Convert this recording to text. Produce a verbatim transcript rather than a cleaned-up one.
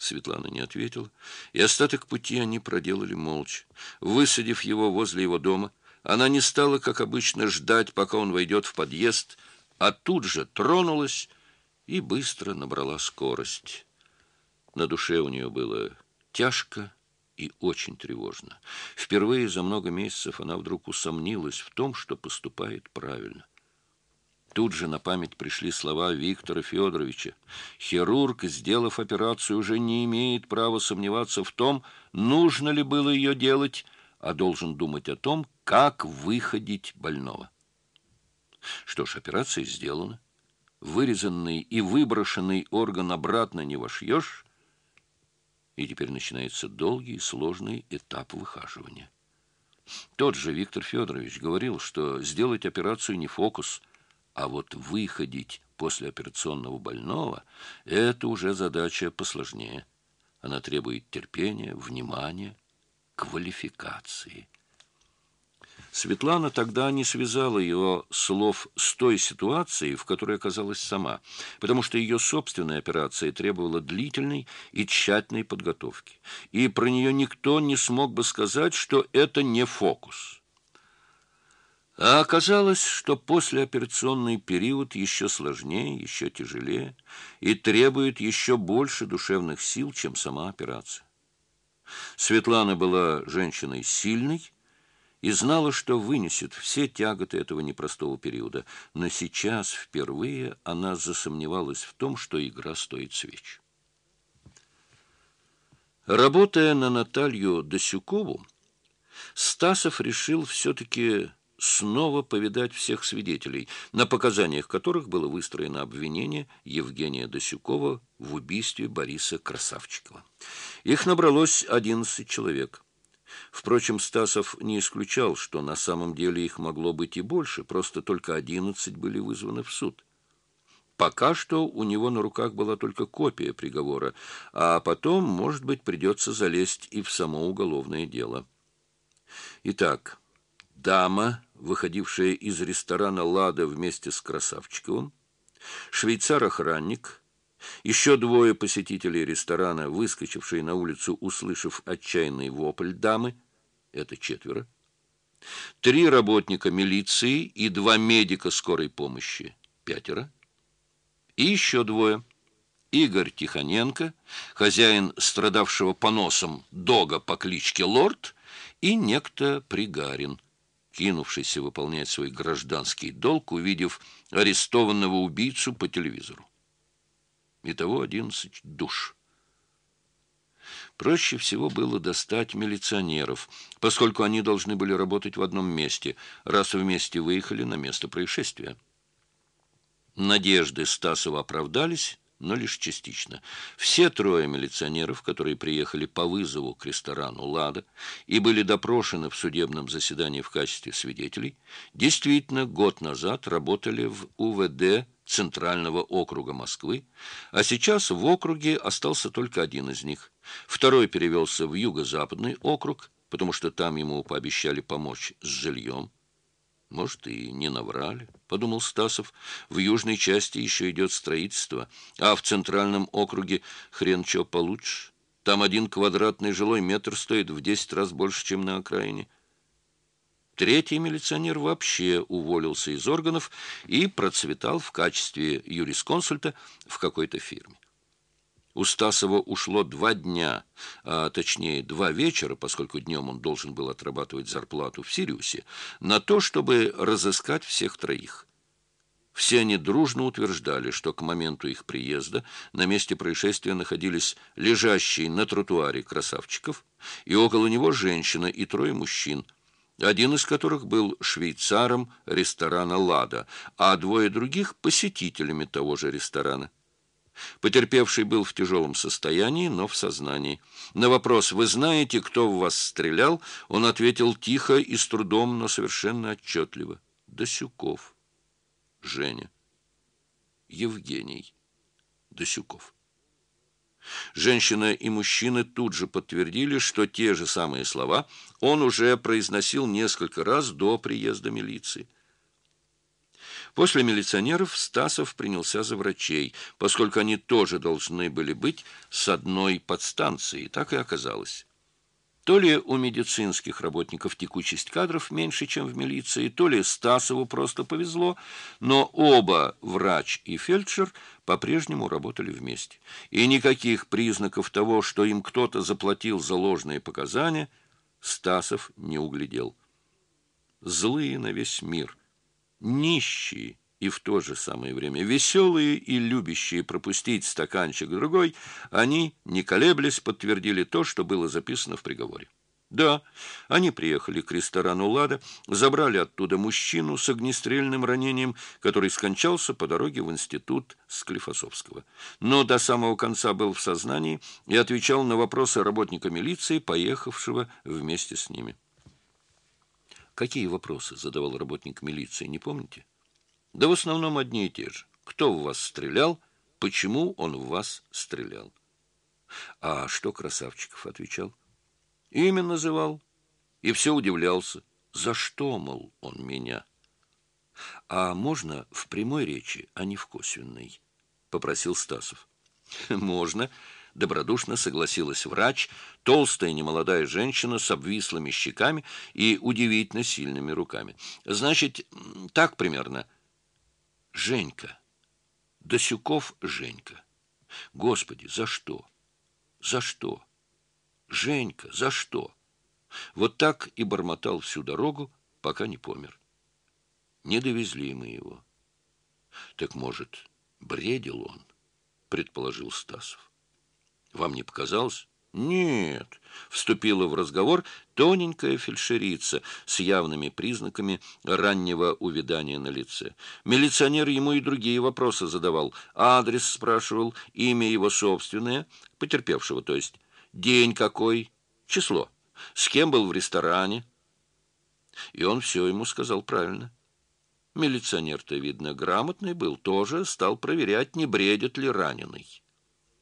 Светлана не ответила, и остаток пути они проделали молча. Высадив его возле его дома, она не стала, как обычно, ждать, пока он войдет в подъезд, а тут же тронулась и быстро набрала скорость. На душе у нее было тяжко и очень тревожно. Впервые за много месяцев она вдруг усомнилась в том, что поступает правильно. Тут же на память пришли слова Виктора Федоровича. Хирург, сделав операцию, уже не имеет права сомневаться в том, нужно ли было ее делать, а должен думать о том, как выходить больного. Что ж, операция сделана. Вырезанный и выброшенный орган обратно не вошьешь, и теперь начинается долгий и сложный этап выхаживания. Тот же Виктор Федорович говорил, что сделать операцию не фокус, а вот выходить после операционного больного – это уже задача посложнее. Она требует терпения, внимания, квалификации. Светлана тогда не связала его слов с той ситуацией, в которой оказалась сама, потому что ее собственная операция требовала длительной и тщательной подготовки. И про нее никто не смог бы сказать, что это не фокус. А оказалось, что послеоперационный период еще сложнее, еще тяжелее и требует еще больше душевных сил, чем сама операция. Светлана была женщиной сильной и знала, что вынесет все тяготы этого непростого периода, но сейчас впервые она засомневалась в том, что игра стоит свеч. Работая на Наталью Досюкову, Стасов решил все-таки снова повидать всех свидетелей, на показаниях которых было выстроено обвинение Евгения Досюкова в убийстве Бориса Красавчикова. Их набралось одиннадцать человек. Впрочем, Стасов не исключал, что на самом деле их могло быть и больше, просто только одиннадцать были вызваны в суд. Пока что у него на руках была только копия приговора, а потом, может быть, придется залезть и в само уголовное дело. Итак, дама, выходившая из ресторана «Лада» вместе с Красавчиковым, швейцар-охранник, еще двое посетителей ресторана, выскочившие на улицу, услышав отчаянный вопль дамы, это четверо, три работника милиции и два медика скорой помощи, пятеро, и еще двое. Игорь Тихоненко, хозяин страдавшего поносом дога по кличке Лорд, и некто Пригарин, кинувшийся выполнять свой гражданский долг, увидев арестованного убийцу по телевизору. Итого одиннадцать душ. Проще всего было достать милиционеров, поскольку они должны были работать в одном месте, раз вместе выехали на место происшествия. Надежды Стасова оправдались, но лишь частично. Все трое милиционеров, которые приехали по вызову к ресторану «Лада» и были допрошены в судебном заседании в качестве свидетелей, действительно год назад работали в УВД Центрального округа Москвы, а сейчас в округе остался только один из них. Второй перевелся в Юго-Западный округ, потому что там ему пообещали помочь с жильем. Может, и не наврали, — подумал Стасов. В южной части еще идет строительство, а в центральном округе хрен чё получше. Там один квадратный жилой метр стоит в десять раз больше, чем на окраине. Третий милиционер вообще уволился из органов и процветал в качестве юрисконсульта в какой-то фирме. У Стасова ушло два дня, а точнее два вечера, поскольку днем он должен был отрабатывать зарплату в Сириусе, на то, чтобы разыскать всех троих. Все они дружно утверждали, что к моменту их приезда на месте происшествия находились лежащий на тротуаре Красавчиков, и около него женщина и трое мужчин, один из которых был швейцаром ресторана «Лада», а двое других – посетителями того же ресторана. Потерпевший был в тяжелом состоянии, но в сознании. На вопрос «Вы знаете, кто в вас стрелял?» он ответил тихо и с трудом, но совершенно отчетливо. Досюков. Женя. Евгений Досюков. Женщина и мужчины тут же подтвердили, что те же самые слова он уже произносил несколько раз до приезда милиции. После милиционеров Стасов принялся за врачей, поскольку они тоже должны были быть с одной подстанции. Так и оказалось. То ли у медицинских работников текучесть кадров меньше, чем в милиции, то ли Стасову просто повезло, но оба, врач и фельдшер, по-прежнему работали вместе. И никаких признаков того, что им кто-то заплатил за ложные показания, Стасов не углядел. Злые на весь мир, нищие и в то же самое время веселые и любящие пропустить стаканчик другой, они, не колеблясь, подтвердили то, что было записано в приговоре. Да, они приехали к ресторану «Лада», забрали оттуда мужчину с огнестрельным ранением, который скончался по дороге в институт Склифосовского. Но до самого конца был в сознании и отвечал на вопросы работника милиции, поехавшего вместе с ними. Какие вопросы задавал работник милиции, не помните? Да в основном одни и те же. Кто в вас стрелял? Почему он в вас стрелял? А что Красавчиков отвечал? Имя называл. И все удивлялся. За что, мол, он меня? А можно в прямой речи, а не в косвенной? Попросил Стасов. Можно. Добродушно согласилась врач, толстая немолодая женщина с обвислыми щеками и удивительно сильными руками. Значит, так примерно. Женька. Досюков Женька. Господи, за что? За что? Женька, за что? Вот так и бормотал всю дорогу, пока не помер. Не довезли мы его. Так, может, бредил он, предположил Стасов. Вам не показалось? Нет, вступила в разговор тоненькая фельдшерица с явными признаками раннего увядания на лице. Милиционер ему и другие вопросы задавал. Адрес спрашивал, имя его собственное, потерпевшего, то есть, день какой, число, с кем был в ресторане. И он все ему сказал правильно. Милиционер-то, видно, грамотный был, тоже стал проверять, не бредит ли раненый.